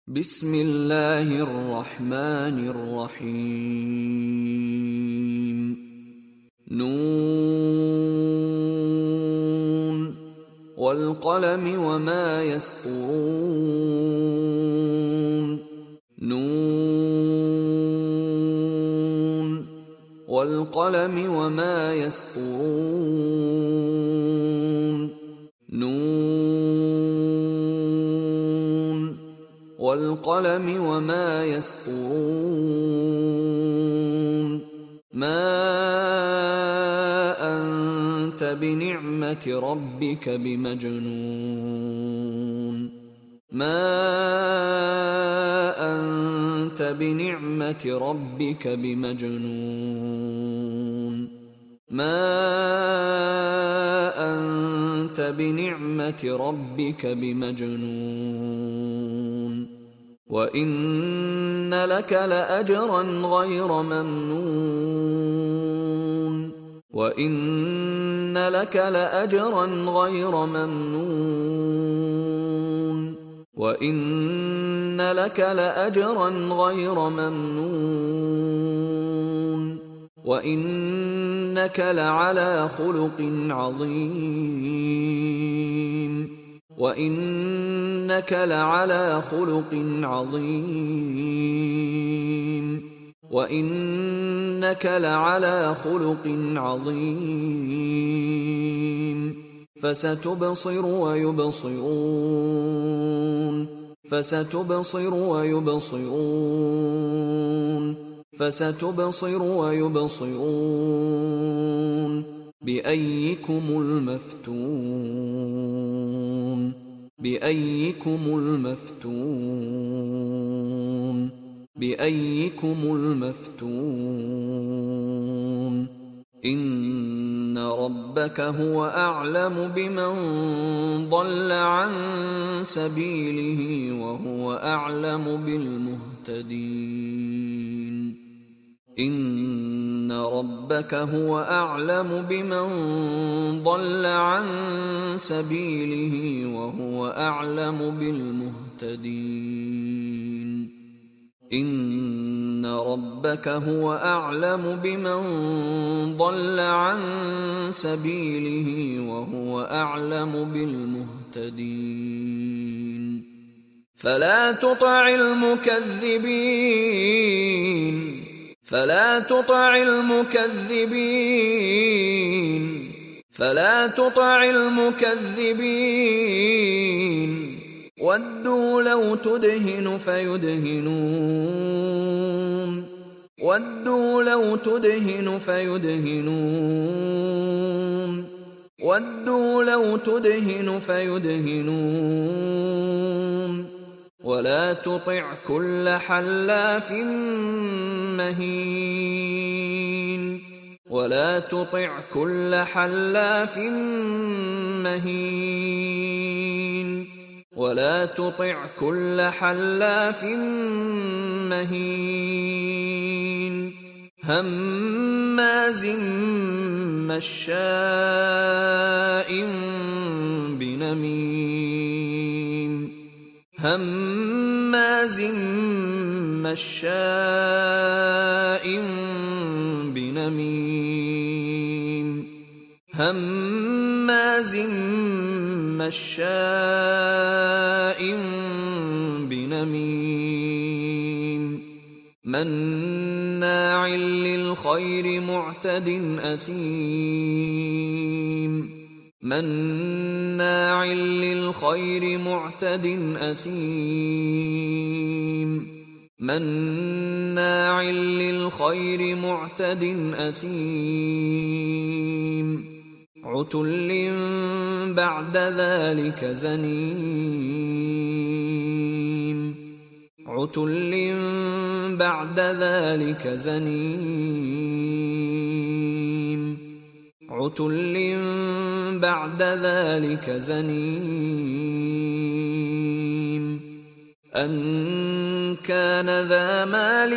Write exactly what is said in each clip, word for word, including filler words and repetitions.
बिस्मिल्लाहिर रहमानिर रहीम। नून वल क़लमि वमा यस्तुरून। नून वल क़लमि वमा यस्तुरून। नून वल क़लमि वमा यस्तुरून। मा अंत बिनिअमति रब्बिक बिमजनून। मा अंत बिनिअमति रब्बिक बिमजनून। मा अंत बिनिअमति रब्बिक बिमजनून। वइन्न लक लअजरन गैर ममनून। वइन्न लक लअजरन गैर ममनून। वइन्न लक लअजरन गैर ममनून। वइन्नक लअला खुलुक़िन अज़ीम। वइन्नक लअला खुलुक़िन अज़ीम। वइन्नक लअला खुलुक़िन अज़ीम। फसतुबसिरु वयुबसिरून। फसतुबसिरु वयुबसिरून। फसतुबसिरु वयुबसिरून। बिअय्यिकुमुल मफ्तून। बिअय्यिकुमुल मफ्तून। बिअय्यिकुमुल मफ्तून। इन्न रब्बक हुव अअलमु बिमन ضل अन सबीलिहि वहुव अअलमु बिलमुहतदीन। इन्न रब्बक हुव अअलमु बिमन ضل अन सबीलिहि वहुव अअलमु बिलमुहतदीन। इन्न रब्बक हुव अअलमु बिमन ضل अन सबीलिहि वहुव अअलमु बिलमुहतदीन। फला तुतिअल मुकज़्ज़िबीन। फला तुतिअल मुकज़्ज़िबीन। फला तुतिअल मुकज़्ज़िबीन। वद्दू लौ तुदहिनु फयुदहिनून। वद्दू लौ तुदहिनु फयुदहिनून। वद्दू लौ तुदहिनु फयुदहिनून। वला तुतिअ कुल्ल हल्लाफ़ महीन। वला तुतिअ कुल्ल हल्लाफ़ महीन। वला तुतिअ कुल्ल हल्लाफ़ महीन। हम्माज़िम मश्शाइन बिनमीम। हम्माज़िम मश्शाइन बिनमीम। हम्माज़िम मश्शाइन बिनमीम। मन्नाअ लिलखैर मुअतदिन असीम। मन्नाअ लिलखैर मुअतदिन असीम। मन्नाअ लिलखैर मुअतदिन असीम। उतुल्लिन बअद ज़ालिक ज़नीम। उतुल्लिन बअद ज़ालिक ज़नीम। उतुल्लिन बअद ज़ालिक ज़नीम। अन कान ज़ा माल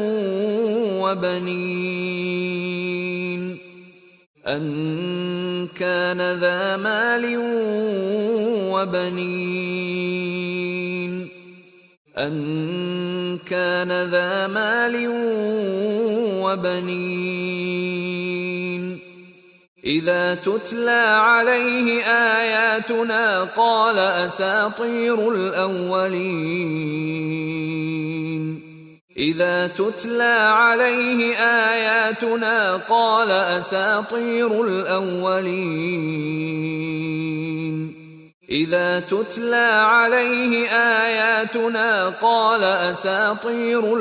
वबनीन। أن كان ذا مال وبنين أن كان ذا مال وبنين إذا تتلى عليه آياتنا قال أساطير الأولين إذا تتلى عليه آياتنا قال أساطير الأولين إذا تتلى عليه آياتنا قال أساطير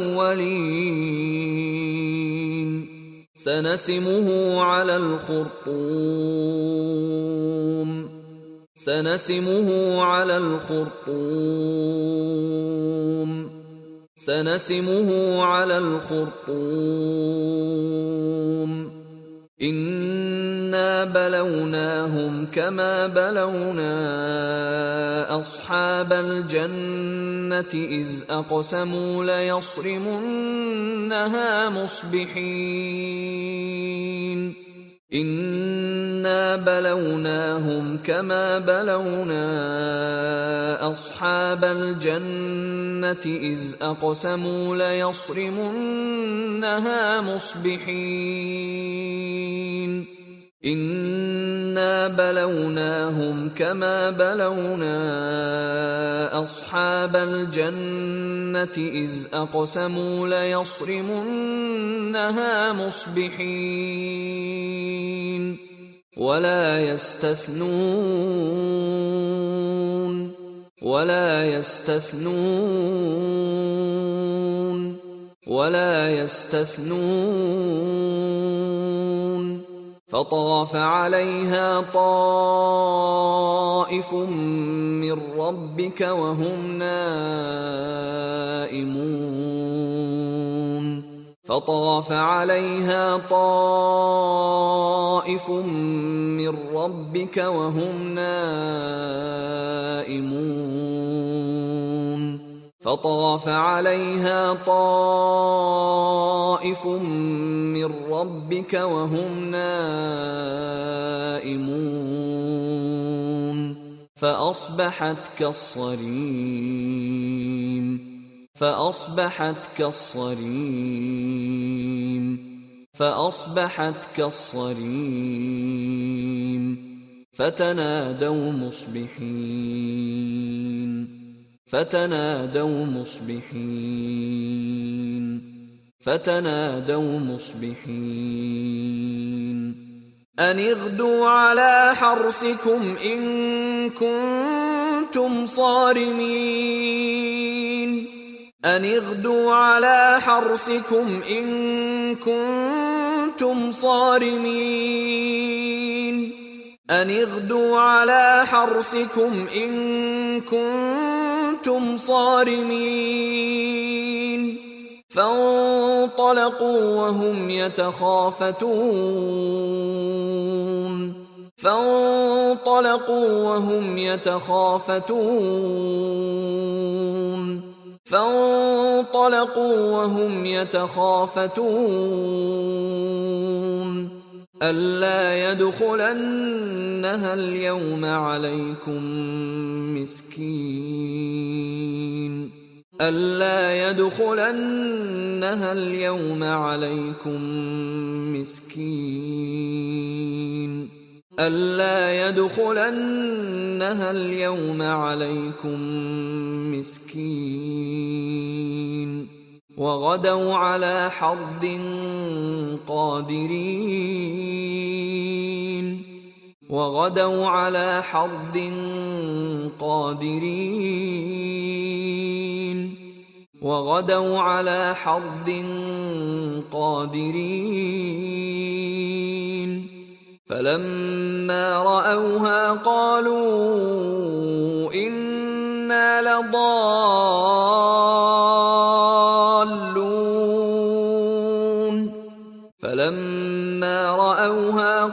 الأولين سنسمه على الخرطوم سنسمه على الخرطوم سنسمه على الخرطوم إنا بلوناهم كما بلونا أصحاب الجنة إذ أقسموا ليصرمنها مصبحين إنا بلوناهم كما بلونا أصحاب الجنة إذ أقسموا ليصرمنها مصبحين إنا بلوناهم كما بلونا أصحاب الجنة إذ أقسموا ليصرمنها مصبحين ولا يستثنون ولا يستثنون ولا يستثنون فطاف عليها طائف من ربك وهم نائمون فطاف عليها طائف من ربك وهم نائمون فطاف عليها طائف من ربك وهم نائمون فأصبحت كالصريم فأصبحت كالصريم فأصبحت كالصريم فتنادوا مصبحين فتنادوا مصبحين فتنادوا مصبحين أن اغدوا على حرثكم إن كنتم صارمين أن اغدوا على حرثكم إن كنتم صارمين أن اغدوا على حرثكم إن كنتم صارمين فانطلقوا وهم يتخافتون فانطلقوا وهم يتخافتون فانطلقوا وهم يتخافتون ألا يدخلنها اليوم عليكم مسكين ألا يدخلنها اليوم عليكم مسكين ألا يدخلنها اليوم عليكم مسكين وغدوا على حرد قادرين وغدوا على حرد قادرين وغدوا على حرد قادرين فلما رأوها قالوا إنا لضالون فلما رأوها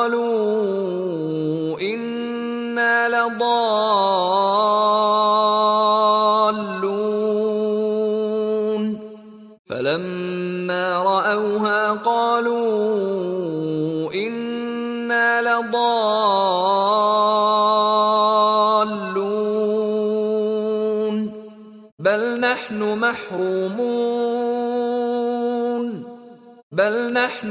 قالوا إنا لضالون فلما رأوها قالوا إنا لضالون بل بل نحن محرومون بل نحن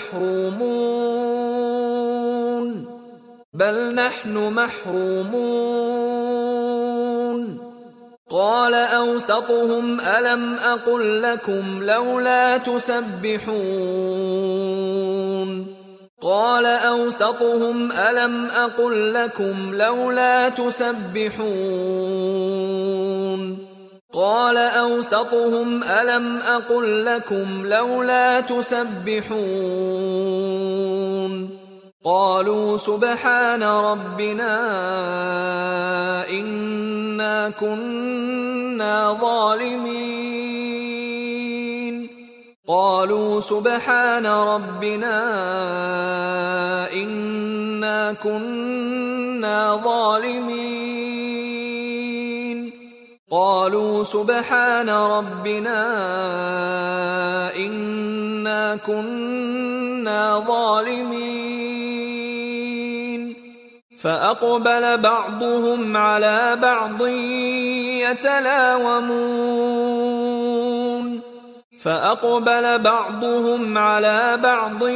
محرومون بل نحن محرومون قال أوسطهم ألم أقل لكم لولا تسبحون قال أوسطهم ألم أقل لكم لولا تسبحون قال أوسطهم ألم أقل لكم لولا تسبحون قالوا سبحان ربنا إنا كنا ظالمين قالوا سبحان ربنا إنا كنا ظالمين قالوا سبحان ربنا إنا كنا ظالمين فأقبل بعضهم على بعض يتلاومون فأقبل بعضهم على بعض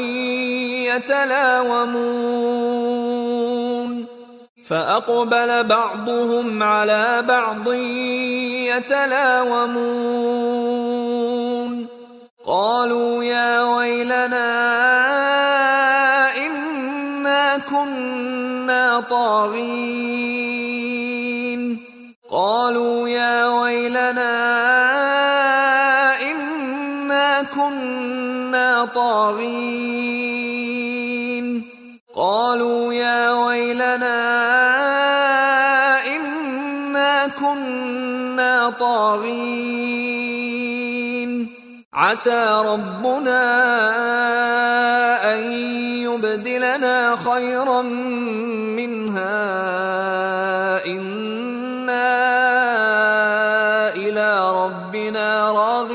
يتلاومون فأقبل بعضهم على بعض يتلاومون قالوا يا ويلنا إنا كنا طاغين قالوا يا ويلنا إنا كنا طاغين قالوا يا ويلنا إنا كنا طاغين عسى ربنا أن يبدلنا خيرا منها إنا إلى ربنا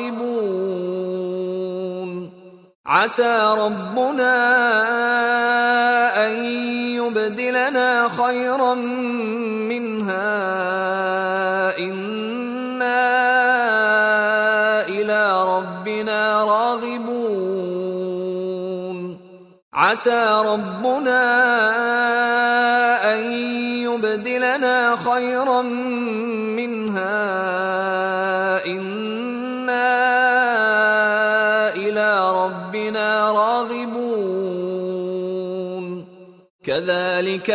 راغبون عسى ربنا أن يبدلنا خيرا منها إنا إلى ربنا راغبون عسى ربنا أن يبدلنا خيرا منها إنا إلى ربنا راغبون كذلك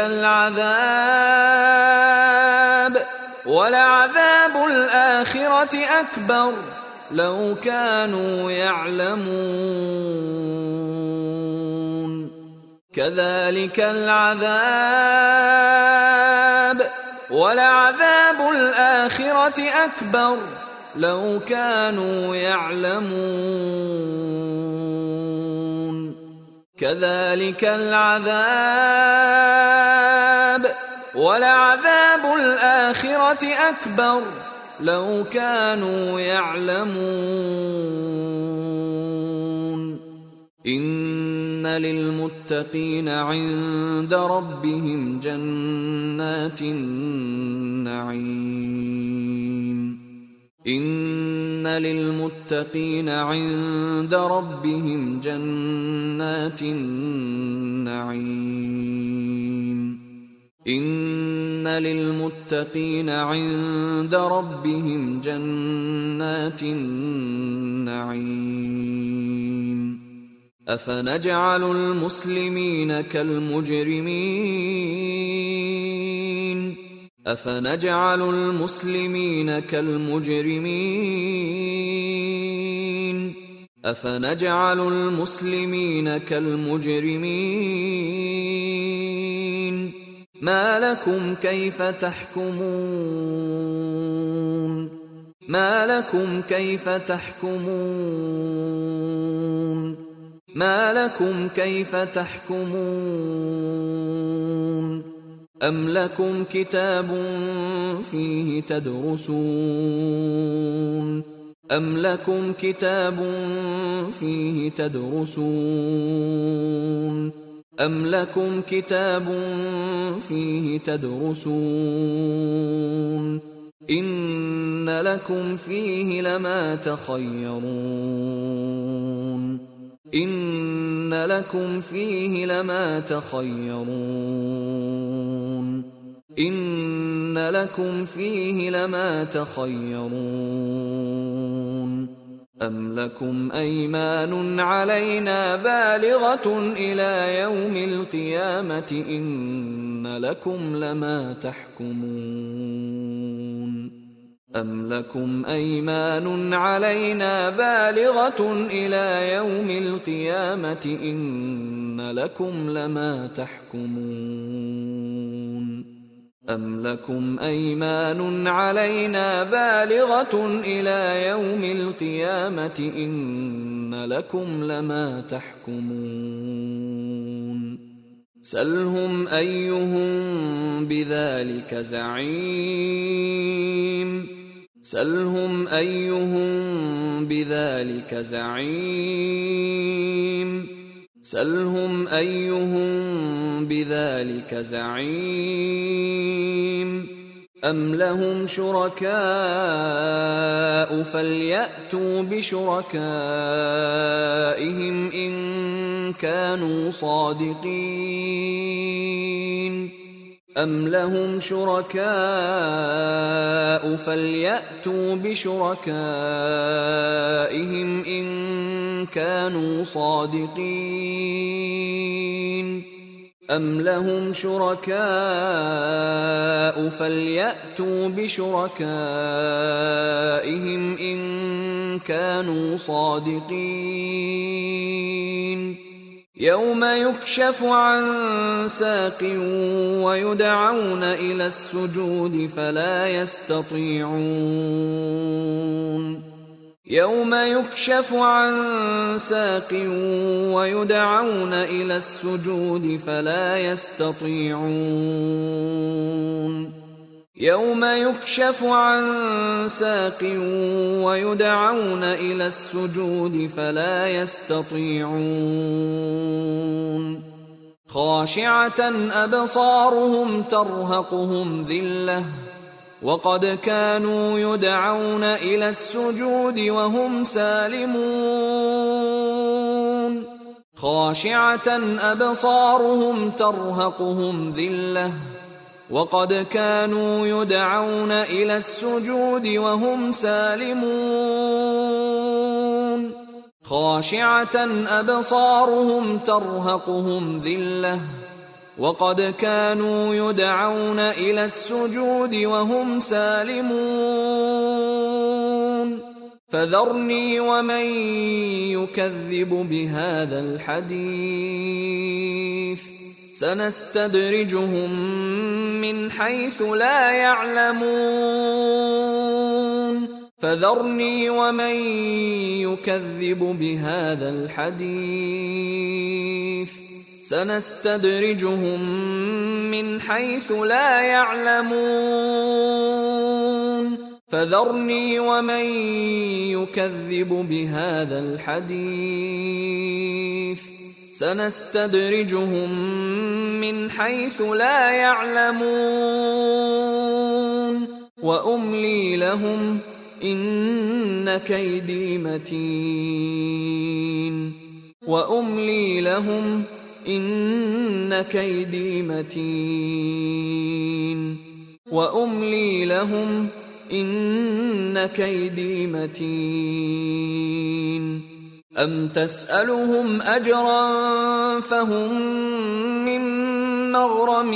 العذاب ولعذاب الآخرة أكبر لو كانوا يعلمون كذلك العذاب ولعذاب الآخرة أكبر لو كانوا يعلمون كذلك العذاب ولعذاب الآخرة أكبر لو كانوا يعلمون إن للمتقين عند ربهم جنات النعيم إن للمتقين عند ربهم جنات النعيم إن للمتقين عند ربهم جنات النعيم أفنجعل المسلمين كالمجرمين أفنجعل المسلمين كالمجرمين أفنجعل المسلمين كالمجرمين ما لكم كيف تحكمون ما لكم كيف تحكمون ما لكم كيف تحكمون أم لكم كتاب فيه تدرسون أم لكم كتاب فيه تدرسون أم لكم كتاب فيه تدرسون إن لكم فيه لما تخيرون إن لكم فيه لما تخيرون إن لكم فيه لما تخيرون أم لكم أيمان علينا بالغة إلى يوم القيامة إن لكم لما تحكمون أم لكم أيمان علينا بالغة إلى يوم القيامة إن لكم لما تحكمون أم لكم أيمان علينا بالغة إلى يوم القيامة إن لكم لما تحكمون سلهم أيهم بذلك زعيم سلهم أيهم بذلك زعيم سلهم أيهم بذلك زعيم أم لهم شركاء فليأتوا بشركائهم إن كانوا صادقين أم لهم شركاء فليأتوا بشركائهم إن كانوا صادقين أم لهم شركاء فليأتوا بشركائهم إن كانوا صادقين يوم يكشف عن ساق ويدعون إلى السجود فلا يستطيعون يوم يكشف عن ساق ويدعون إلى السجود فلا يستطيعون يوم يكشف عن ساق ويدعون إلى السجود فلا يستطيعون خاشعة أبصارهم ترهقهم ذلة وقد كانوا يدعون إلى السجود وهم سالمون خاشعة أبصارهم ترهقهم ذلة وقد كانوا يدعون إلى السجود وهم سالمون خاشعة أبصارهم ترهقهم ذلة وقد كانوا يدعون إلى السجود وهم سالمون فذرني ومن يكذب بهذا الحديث سنستدرجهم من حيث لا يعلمون فذرني ومن يكذب بهذا الحديث سنستدرجهم من حيث لا يعلمون فذرني ومن يكذب بهذا الحديث سنستدرجهم من حيث لا يعلمون وأملي لهم إن كيدي متين وأملي لهم إن كيدي متين وأملي لهم إن كيدي متين أم تسألهم أجرا فهم من مغرم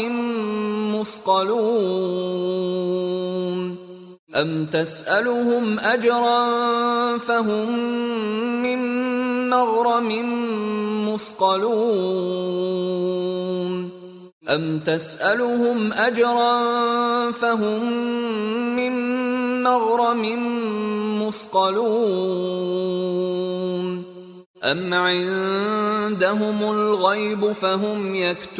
مثقلون أم تسألهم أجرا فهم من مغرم مثقلون أم تسألهم أجرا فهم من مغرم مثقلون أم عندهم الغيب فهم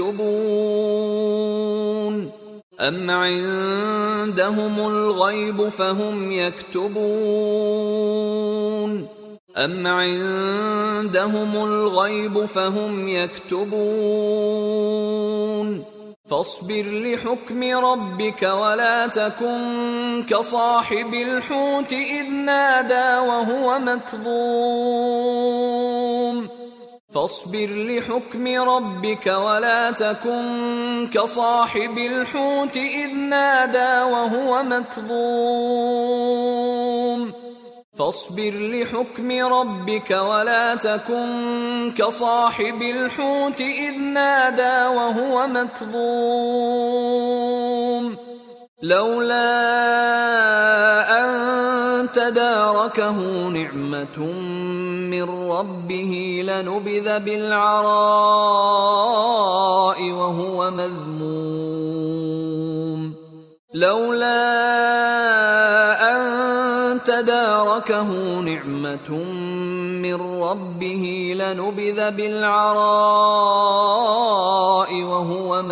يكتبون أم عندهم الغيب فهم يكتبون أم عندهم الغيب فهم يكتبون فاصبر لحكم ربك ولا تكن كصاحب الحوت إذ نادى وهو مكظوم فاصبر لحكم ربك ولا تكن كصاحب الحوت إذ نادى وهو مكظوم فاصبر لحكم ربك ولا تكن كصاحب الحوت إذ نادى وهو مكظوم لولا أن تداركه نعمة من ربه لنبذ بالعراء وهو مذموم لولا أن تداركه نعمة من ربه لنبذ بالعراء وهو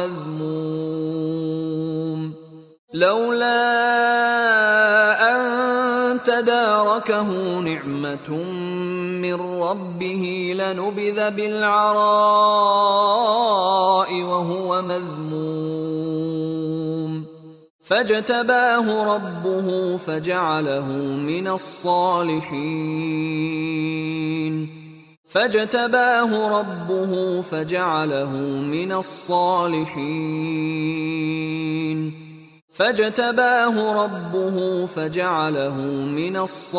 مذموم لولا أن تداركه نعمة من ربه لنبذ بالعراء وهو مذموم فاجتباه ربه فجعله من الصالحين فاجتباه ربه فجعله من الصالحين فاجتباه ربه فجعله من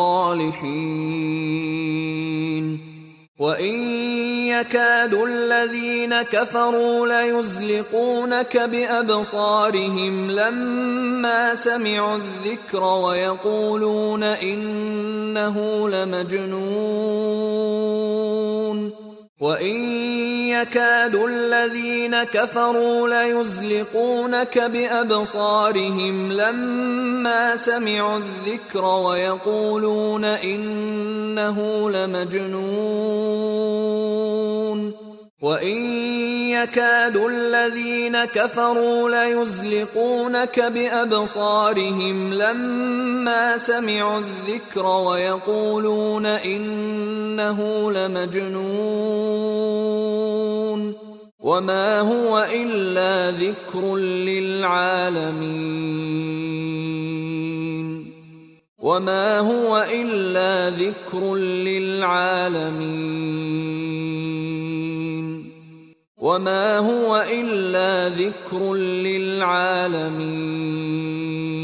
الصالحين وإن يكاد الذين كفروا ليزلقونك بأبصارهم لما سمعوا الذكر ويقولون إنه لمجنون وإن يكاد الذين كفروا ليزلقونك بأبصارهم لما سمعوا الذكر ويقولون إنه لمجنون وإن يكاد الذين كفروا ليزلقونك بأبصارهم لما سمعوا الذكر ويقولون إنه لمجنون وما هو إلا ذكر للعالمين وما هو إلا ذكر للعالمين وما هو إلا ذكر للعالمين